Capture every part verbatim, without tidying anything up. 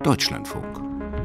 Deutschlandfunk.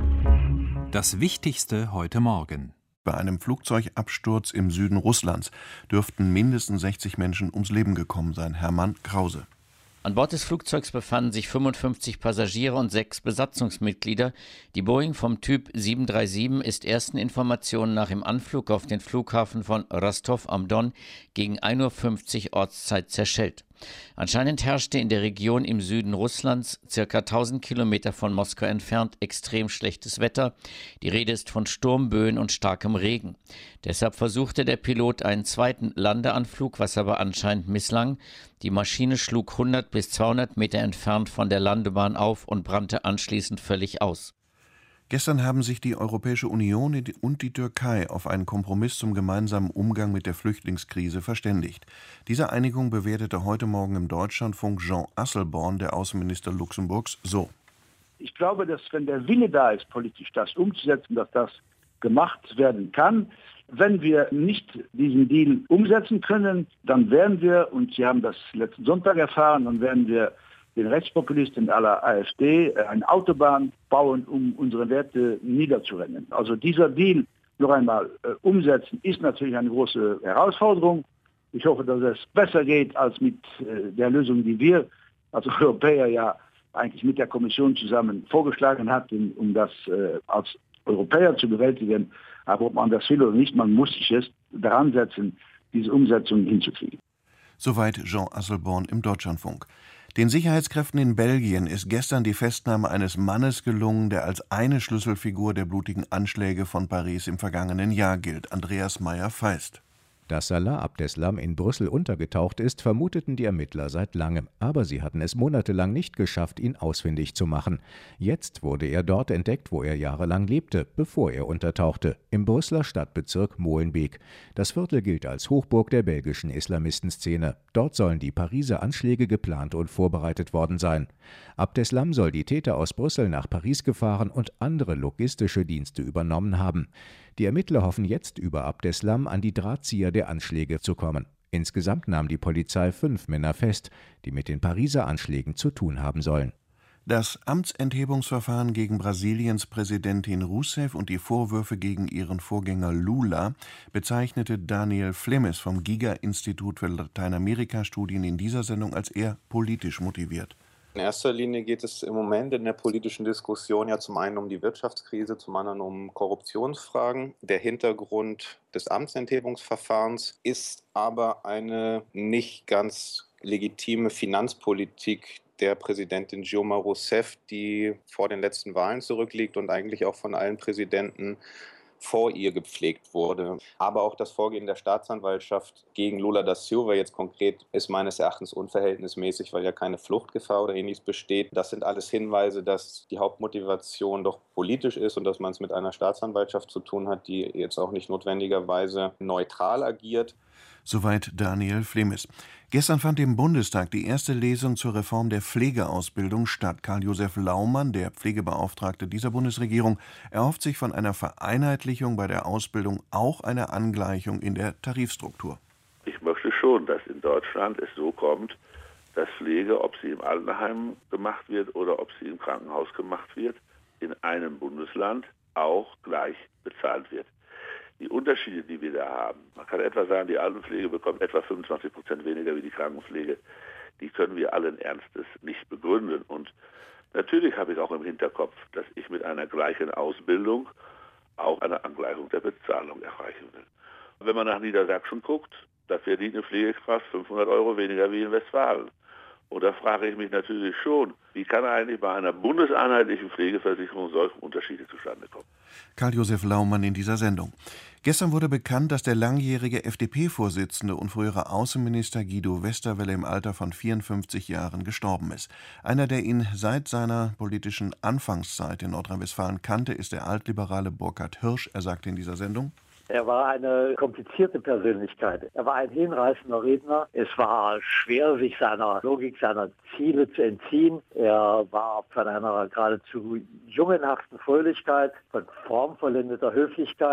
Das Wichtigste heute Morgen. Bei einem Flugzeugabsturz im Süden Russlands dürften mindestens sechzig Menschen ums Leben gekommen sein. Hermann Krause. An Bord des Flugzeugs befanden sich fünfundfünfzig Passagiere und sechs Besatzungsmitglieder. Die Boeing vom Typ sieben drei sieben ist ersten Informationen nach im Anflug auf den Flughafen von Rostov am Don gegen ein Uhr fünfzig Ortszeit zerschellt. Anscheinend herrschte in der Region im Süden Russlands, circa tausend Kilometer von Moskau entfernt, extrem schlechtes Wetter. Die Rede ist von Sturmböen und starkem Regen. Deshalb versuchte der Pilot einen zweiten Landeanflug, was aber anscheinend misslang. Die Maschine schlug hundert bis zweihundert Meter entfernt von der Landebahn auf und brannte anschließend völlig aus. Gestern haben sich die Europäische Union und die Türkei auf einen Kompromiss zum gemeinsamen Umgang mit der Flüchtlingskrise verständigt. Diese Einigung bewertete heute Morgen im Deutschlandfunk Jean Asselborn, der Außenminister Luxemburgs, so. Ich glaube, dass wenn der Wille da ist, politisch das umzusetzen, dass das gemacht werden kann. Wenn wir nicht diesen Deal umsetzen können, dann werden wir, und Sie haben das letzten Sonntag erfahren, dann werden wir den Rechtspopulisten aller AfD eine Autobahn bauen, um unsere Werte niederzurennen. Also dieser Deal noch einmal äh, umsetzen, ist natürlich eine große Herausforderung. Ich hoffe, dass es besser geht als mit äh, der Lösung, die wir als Europäer ja eigentlich mit der Kommission zusammen vorgeschlagen hatten, um das äh, als Europäer zu bewältigen. Aber ob man das will oder nicht, man muss sich jetzt daran setzen, diese Umsetzung hinzukriegen. Soweit Jean Asselborn im Deutschlandfunk. Den Sicherheitskräften in Belgien ist gestern die Festnahme eines Mannes gelungen, der als eine Schlüsselfigur der blutigen Anschläge von Paris im vergangenen Jahr gilt. Andreas Meyer-Feist. Dass Salah Abdeslam in Brüssel untergetaucht ist, vermuteten die Ermittler seit langem. Aber sie hatten es monatelang nicht geschafft, ihn ausfindig zu machen. Jetzt wurde er dort entdeckt, wo er jahrelang lebte, bevor er untertauchte, im Brüsseler Stadtbezirk Molenbeek. Das Viertel gilt als Hochburg der belgischen Islamistenszene. Dort sollen die Pariser Anschläge geplant und vorbereitet worden sein. Abdeslam soll die Täter aus Brüssel nach Paris gefahren und andere logistische Dienste übernommen haben. Die Ermittler hoffen jetzt, über Abdeslam an die Drahtzieher der Anschläge zu kommen. Insgesamt nahm die Polizei fünf Männer fest, die mit den Pariser Anschlägen zu tun haben sollen. Das Amtsenthebungsverfahren gegen Brasiliens Präsidentin Rousseff und die Vorwürfe gegen ihren Vorgänger Lula bezeichnete Daniel Flemes vom Giga-Institut für Lateinamerika-Studien in dieser Sendung als eher politisch motiviert. In erster Linie geht es im Moment in der politischen Diskussion ja zum einen um die Wirtschaftskrise, zum anderen um Korruptionsfragen. Der Hintergrund des Amtsenthebungsverfahrens ist aber eine nicht ganz legitime Finanzpolitik der Präsidentin Dilma Rousseff, die vor den letzten Wahlen zurückliegt und eigentlich auch von allen Präsidenten vor ihr gepflegt wurde. Aber auch das Vorgehen der Staatsanwaltschaft gegen Lula da Silva jetzt konkret ist meines Erachtens unverhältnismäßig, weil ja keine Fluchtgefahr oder ähnliches besteht. Das sind alles Hinweise, dass die Hauptmotivation doch politisch ist und dass man es mit einer Staatsanwaltschaft zu tun hat, die jetzt auch nicht notwendigerweise neutral agiert. Soweit Daniel Flemes. Gestern fand im Bundestag die erste Lesung zur Reform der Pflegeausbildung statt. Karl-Josef Laumann, der Pflegebeauftragte dieser Bundesregierung, erhofft sich von einer Vereinheitlichung bei der Ausbildung auch eine Angleichung in der Tarifstruktur. Ich möchte schon, dass in Deutschland es so kommt, dass Pflege, ob sie im Altenheim gemacht wird oder ob sie im Krankenhaus gemacht wird, in einem Bundesland auch gleich bezahlt wird. Die Unterschiede, die wir da haben, man kann etwa sagen, die Altenpflege bekommt etwa fünfundzwanzig Prozent weniger wie die Krankenpflege, die können wir allen Ernstes nicht begründen. Und natürlich habe ich auch im Hinterkopf, dass ich mit einer gleichen Ausbildung auch eine Angleichung der Bezahlung erreichen will. Wenn man nach Niedersachsen guckt, da verdient eine Pflegekraft fünfhundert Euro weniger wie in Westfalen. Und da frage ich mich natürlich schon, wie kann eigentlich bei einer bundeseinheitlichen Pflegeversicherung solche Unterschiede zustande kommen? Karl-Josef Laumann in dieser Sendung. Gestern wurde bekannt, dass der langjährige F D P-Vorsitzende und frühere Außenminister Guido Westerwelle im Alter von vierundfünfzig Jahren gestorben ist. Einer, der ihn seit seiner politischen Anfangszeit in Nordrhein-Westfalen kannte, ist der Altliberale Burkhard Hirsch. Er sagte in dieser Sendung: Er war eine komplizierte Persönlichkeit. Er war ein hinreißender Redner. Es war schwer, sich seiner Logik, seiner Ziele zu entziehen. Er war von einer geradezu jungenhaften Fröhlichkeit, von formvollendeter Höflichkeit.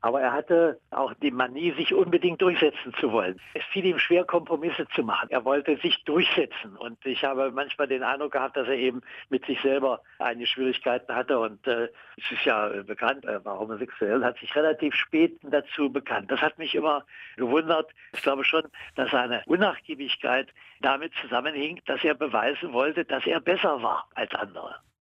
Aber er hatte auch die Manie, sich unbedingt durchsetzen zu wollen. Es fiel ihm schwer, Kompromisse zu machen. Er wollte sich durchsetzen. Und ich habe manchmal den Eindruck gehabt, dass er eben mit sich selber einige Schwierigkeiten hatte. Und äh, es ist ja bekannt, er war homosexuell, hat sich relativ spät dazu bekannt. Das hat mich immer gewundert. Ich glaube schon, dass seine Unnachgiebigkeit damit zusammenhing, dass er beweisen wollte, dass er besser war als andere.